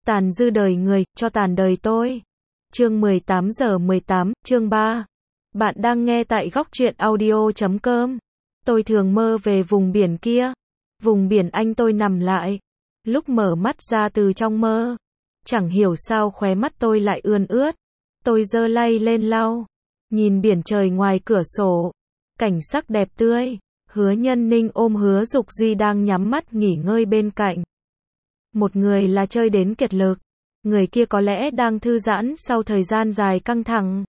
Tàn dư đời người, cho tàn đời tôi. Chương 18 giờ 18, chương 3. Bạn đang nghe tại góc truyện audio.com. Tôi thường mơ về vùng biển kia. Vùng biển anh tôi nằm lại. Lúc mở mắt ra từ trong mơ, chẳng hiểu sao khóe mắt tôi lại ươn ướt. Tôi giơ lay lên lau, nhìn biển trời ngoài cửa sổ. Cảnh sắc đẹp tươi. Hứa Nhân Ninh ôm Hứa Dục Duy đang nhắm mắt nghỉ ngơi bên cạnh. Một người là chơi đến kiệt lực, người kia có lẽ đang thư giãn sau thời gian dài căng thẳng.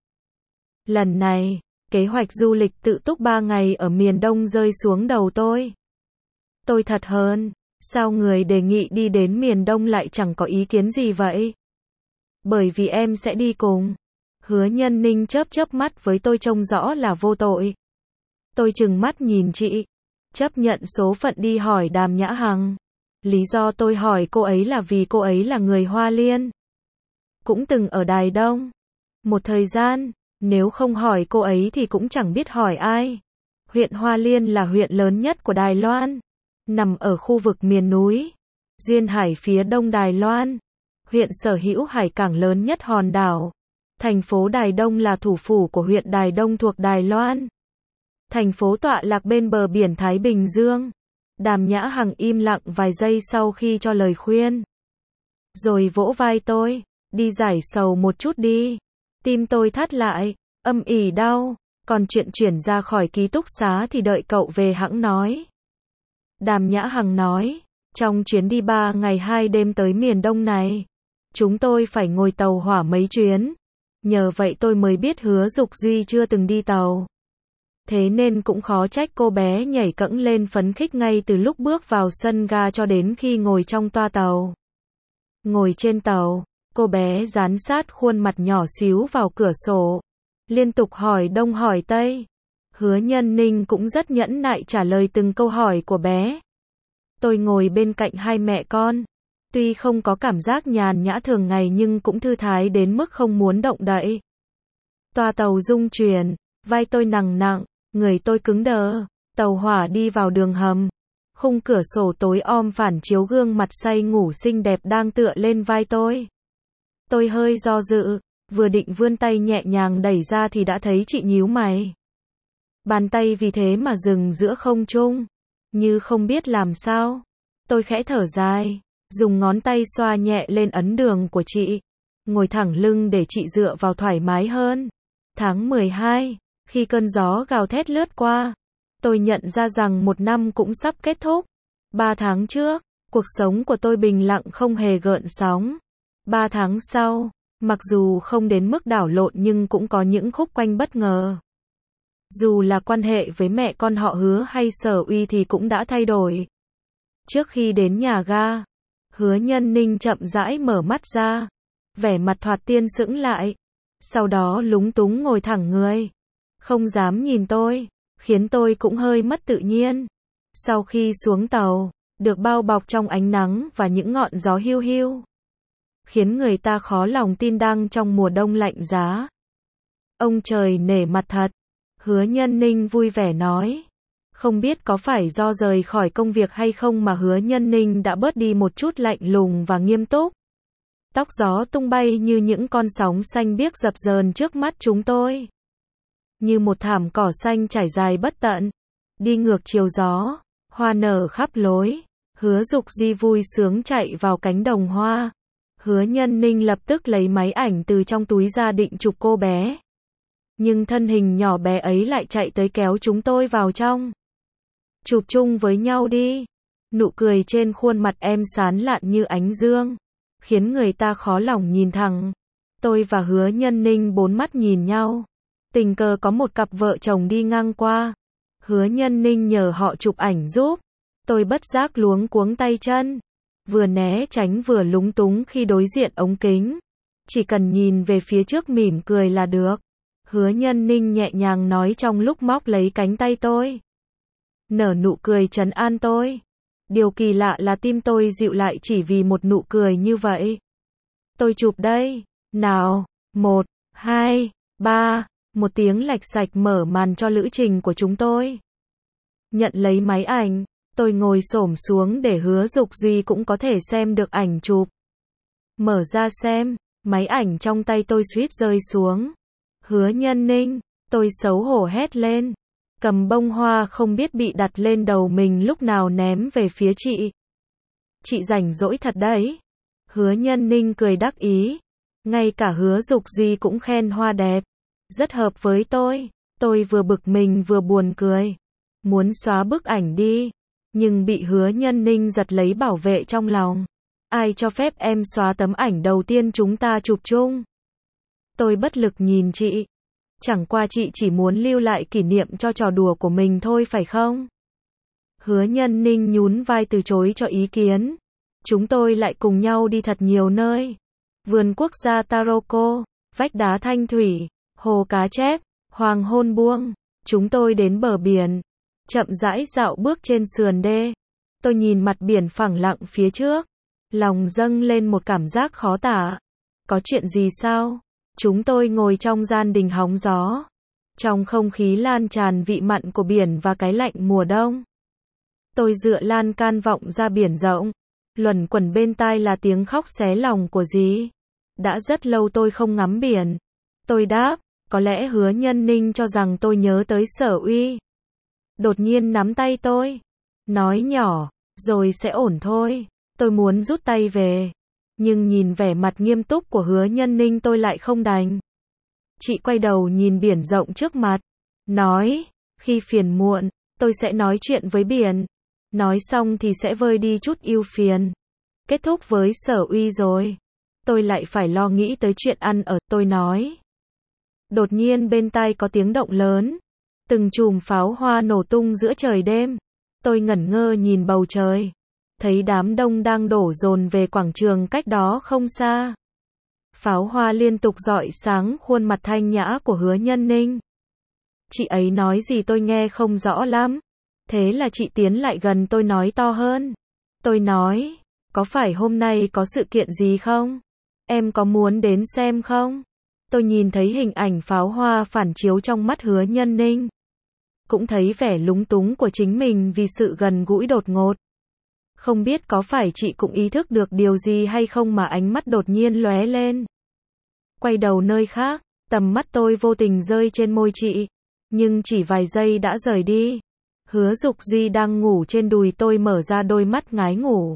Lần này, kế hoạch du lịch tự túc 3 ngày ở miền Đông rơi xuống đầu tôi. Tôi thật hờn, sao người đề nghị đi đến miền Đông lại chẳng có ý kiến gì vậy? Bởi vì em sẽ đi cùng. Hứa Nhân Ninh chớp mắt với tôi trông rõ là vô tội. Tôi trừng mắt nhìn chị, chấp nhận số phận đi hỏi Đàm Nhã Hằng. Lý do tôi hỏi cô ấy là vì cô ấy là người Hoa Liên, cũng từng ở Đài Đông một thời gian, nếu không hỏi cô ấy thì cũng chẳng biết hỏi ai. Huyện Hoa Liên là huyện lớn nhất của Đài Loan, nằm ở khu vực miền núi, duyên hải phía đông Đài Loan. Huyện sở hữu hải cảng lớn nhất hòn đảo. Thành phố Đài Đông là thủ phủ của huyện Đài Đông thuộc Đài Loan. Thành phố tọa lạc bên bờ biển Thái Bình Dương. Đàm Nhã Hằng im lặng vài giây sau khi cho lời khuyên, rồi vỗ vai tôi, đi giải sầu một chút đi. Tim tôi thắt lại, âm ỉ đau, còn chuyện chuyển ra khỏi ký túc xá thì đợi cậu về hẵng nói. Đàm Nhã Hằng nói, trong chuyến đi 3 ngày 2 đêm tới miền Đông này, chúng tôi phải ngồi tàu hỏa mấy chuyến. Nhờ vậy tôi mới biết Hứa Dục Duy chưa từng đi tàu. Thế nên cũng khó trách cô bé nhảy cẫng lên phấn khích ngay từ lúc bước vào sân ga cho đến khi ngồi trong toa tàu. Ngồi trên tàu, cô bé dán sát khuôn mặt nhỏ xíu vào cửa sổ, liên tục hỏi đông hỏi tây. Hứa Nhân Ninh cũng rất nhẫn nại trả lời từng câu hỏi của bé. Tôi ngồi bên cạnh hai mẹ con, tuy không có cảm giác nhàn nhã thường ngày nhưng cũng thư thái đến mức không muốn động đậy. Toa tàu rung chuyển, vai tôi nặng nặng, người tôi cứng đờ. Tàu hỏa đi vào đường hầm. Khung cửa sổ tối om phản chiếu gương mặt say ngủ xinh đẹp đang tựa lên vai tôi. Tôi hơi do dự, vừa định vươn tay nhẹ nhàng đẩy ra thì đã thấy chị nhíu mày. Bàn tay vì thế mà dừng giữa không trung, như không biết làm sao. Tôi khẽ thở dài, dùng ngón tay xoa nhẹ lên ấn đường của chị, ngồi thẳng lưng để chị dựa vào thoải mái hơn. Tháng 12, khi cơn gió gào thét lướt qua, tôi nhận ra rằng một năm cũng sắp kết thúc. 3 tháng trước, cuộc sống của tôi bình lặng không hề gợn sóng. 3 tháng sau, mặc dù không đến mức đảo lộn nhưng cũng có những khúc quanh bất ngờ. Dù là quan hệ với mẹ con họ Hứa hay Sở Uy thì cũng đã thay đổi. Trước khi đến nhà ga, Hứa Nhân Ninh chậm rãi mở mắt ra, vẻ mặt thoạt tiên sững lại, sau đó lúng túng ngồi thẳng người, không dám nhìn tôi, khiến tôi cũng hơi mất tự nhiên. Sau khi xuống tàu, được bao bọc trong ánh nắng và những ngọn gió hiu hiu, khiến người ta khó lòng tin đang trong mùa đông lạnh giá. Ông trời nể mặt thật, Hứa Nhân Ninh vui vẻ nói. Không biết có phải do rời khỏi công việc hay không mà Hứa Nhân Ninh đã bớt đi một chút lạnh lùng và nghiêm túc. Tóc gió tung bay như những con sóng xanh biếc dập dờn trước mắt chúng tôi. Như một thảm cỏ xanh trải dài bất tận, đi ngược chiều gió, hoa nở khắp lối. Hứa Dục Duy vui sướng chạy vào cánh đồng hoa. Hứa Nhân Ninh lập tức lấy máy ảnh từ trong túi ra định chụp cô bé. Nhưng thân hình nhỏ bé ấy lại chạy tới kéo chúng tôi vào trong. Chụp chung với nhau đi. Nụ cười trên khuôn mặt em sán lạn như ánh dương, khiến người ta khó lòng nhìn thẳng. Tôi và Hứa Nhân Ninh bốn mắt nhìn nhau. Tình cờ có một cặp vợ chồng đi ngang qua. Hứa Nhân Ninh nhờ họ chụp ảnh giúp. Tôi bất giác luống cuống tay chân, vừa né tránh vừa lúng túng khi đối diện ống kính. Chỉ cần nhìn về phía trước mỉm cười là được. Hứa Nhân Ninh nhẹ nhàng nói trong lúc móc lấy cánh tay tôi. Nở nụ cười trấn an tôi. Điều kỳ lạ là tim tôi dịu lại chỉ vì một nụ cười như vậy. Tôi chụp đây. Nào, 1, 2, 3, một tiếng lạch sạch mở màn cho lữ trình của chúng tôi. Nhận lấy máy ảnh, tôi ngồi xổm xuống để Hứa Dục Duy cũng có thể xem được ảnh chụp. Mở ra xem, máy ảnh trong tay tôi suýt rơi xuống. Hứa Nhân Ninh, tôi xấu hổ hét lên. Cầm bông hoa không biết bị đặt lên đầu mình lúc nào ném về phía chị. Chị rảnh rỗi thật đấy. Hứa Nhân Ninh cười đắc ý. Ngay cả Hứa Dục Duy cũng khen hoa đẹp. Rất hợp với tôi. Tôi vừa bực mình vừa buồn cười. Muốn xóa bức ảnh đi. Nhưng bị Hứa Nhân Ninh giật lấy bảo vệ trong lòng. Ai cho phép em xóa tấm ảnh đầu tiên chúng ta chụp chung? Tôi bất lực nhìn chị. Chẳng qua chị chỉ muốn lưu lại kỷ niệm cho trò đùa của mình thôi phải không? Hứa Nhân Ninh nhún vai từ chối cho ý kiến. Chúng tôi lại cùng nhau đi thật nhiều nơi. Vườn quốc gia Taroko, vách đá Thanh Thủy, hồ cá chép, hoàng hôn buông. Chúng tôi đến bờ biển. Chậm rãi dạo bước trên sườn đê. Tôi nhìn mặt biển phẳng lặng phía trước. Lòng dâng lên một cảm giác khó tả. Có chuyện gì sao? Chúng tôi ngồi trong gian đình hóng gió. Trong không khí lan tràn vị mặn của biển và cái lạnh mùa đông. Tôi dựa lan can vọng ra biển rộng. Luẩn quẩn bên tai là tiếng khóc xé lòng của dì. Đã rất lâu tôi không ngắm biển. Tôi đáp, có lẽ Hứa Nhân Ninh cho rằng tôi nhớ tới Sở Uy. Đột nhiên nắm tay tôi. Nói nhỏ, rồi sẽ ổn thôi. Tôi muốn rút tay về. Nhưng nhìn vẻ mặt nghiêm túc của Hứa Nhân Ninh tôi lại không đành. Chị quay đầu nhìn biển rộng trước mặt. Nói, khi phiền muộn, tôi sẽ nói chuyện với biển. Nói xong thì sẽ vơi đi chút ưu phiền. Kết thúc với Sở Uy rồi. Tôi lại phải lo nghĩ tới chuyện ăn ở, tôi nói. Đột nhiên bên tai có tiếng động lớn. Từng chùm pháo hoa nổ tung giữa trời đêm. Tôi ngẩn ngơ nhìn bầu trời. Thấy đám đông đang đổ dồn về quảng trường cách đó không xa. Pháo hoa liên tục rọi sáng khuôn mặt thanh nhã của Hứa Nhân Ninh. Chị ấy nói gì tôi nghe không rõ lắm. Thế là chị tiến lại gần tôi nói to hơn. Tôi nói, có phải hôm nay có sự kiện gì không? Em có muốn đến xem không? Tôi nhìn thấy hình ảnh pháo hoa phản chiếu trong mắt Hứa Nhân Ninh. Cũng thấy vẻ lúng túng của chính mình vì sự gần gũi đột ngột. Không biết có phải chị cũng ý thức được điều gì hay không mà ánh mắt đột nhiên lóe lên. Quay đầu nơi khác, tầm mắt tôi vô tình rơi trên môi chị. Nhưng chỉ vài giây đã rời đi. Hứa Dục Duy đang ngủ trên đùi tôi mở ra đôi mắt ngái ngủ.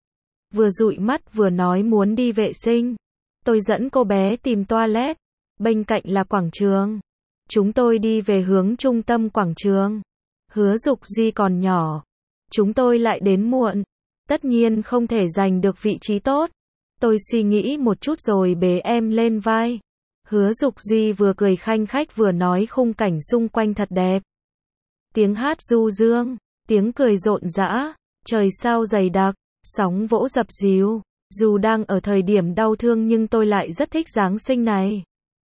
Vừa dụi mắt vừa nói muốn đi vệ sinh. Tôi dẫn cô bé tìm toilet. Bên cạnh là quảng trường. Chúng tôi đi về hướng trung tâm quảng trường. Hứa Dục Duy còn nhỏ. Chúng tôi lại đến muộn. Tất nhiên không thể giành được vị trí tốt. Tôi suy nghĩ một chút rồi bế em lên vai. Hứa Dục Duy vừa cười khanh khách vừa nói khung cảnh xung quanh thật đẹp. Tiếng hát du dương, tiếng cười rộn rã, trời sao dày đặc, sóng vỗ dập dìu. Dù đang ở thời điểm đau thương nhưng tôi lại rất thích Giáng sinh này.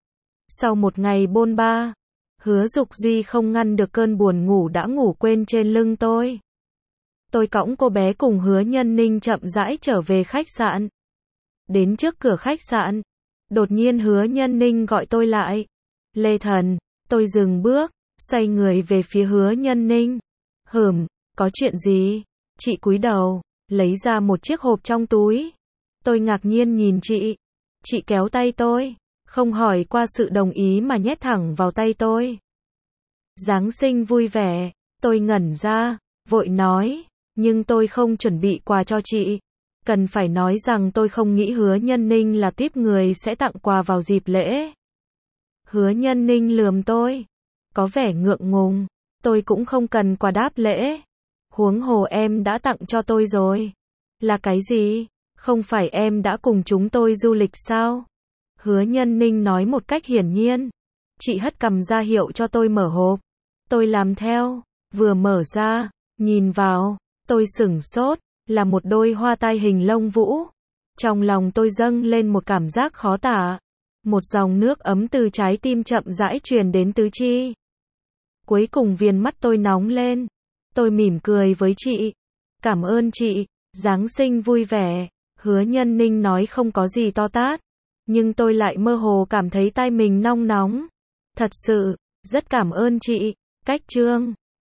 Sau một ngày bôn ba, Hứa Dục Duy không ngăn được cơn buồn ngủ đã ngủ quên trên lưng tôi. Tôi cõng cô bé cùng Hứa Nhân Ninh chậm rãi trở về khách sạn. Đến trước cửa khách sạn, đột nhiên Hứa Nhân Ninh gọi tôi lại. Lê Thần, tôi dừng bước, xoay người về phía Hứa Nhân Ninh. Có chuyện gì? Chị cúi đầu, lấy ra một chiếc hộp trong túi. Tôi ngạc nhiên nhìn chị. Chị kéo tay tôi, không hỏi qua sự đồng ý mà nhét thẳng vào tay tôi. Giáng sinh vui vẻ, tôi ngẩn ra, vội nói, nhưng tôi không chuẩn bị quà cho chị. Cần phải nói rằng tôi không nghĩ Hứa Nhân Ninh là típ người sẽ tặng quà vào dịp lễ. Hứa Nhân Ninh lườm tôi, có vẻ ngượng ngùng, tôi cũng không cần quà đáp lễ. Huống hồ em đã tặng cho tôi rồi. Là cái gì? Không phải em đã cùng chúng tôi du lịch sao? Hứa Nhân Ninh nói một cách hiển nhiên. Chị hất cằm ra hiệu cho tôi mở hộp. Tôi làm theo, vừa mở ra, nhìn vào, tôi sửng sốt, là một đôi hoa tai hình lông vũ. Trong lòng tôi dâng lên một cảm giác khó tả. Một dòng nước ấm từ trái tim chậm rãi truyền đến tứ chi. Cuối cùng viền mắt tôi nóng lên. Tôi mỉm cười với chị. Cảm ơn chị, Giáng sinh vui vẻ. Hứa Nhân Ninh nói không có gì to tát. Nhưng tôi lại mơ hồ cảm thấy tai mình nong nóng. Thật sự, rất cảm ơn chị. Cách chương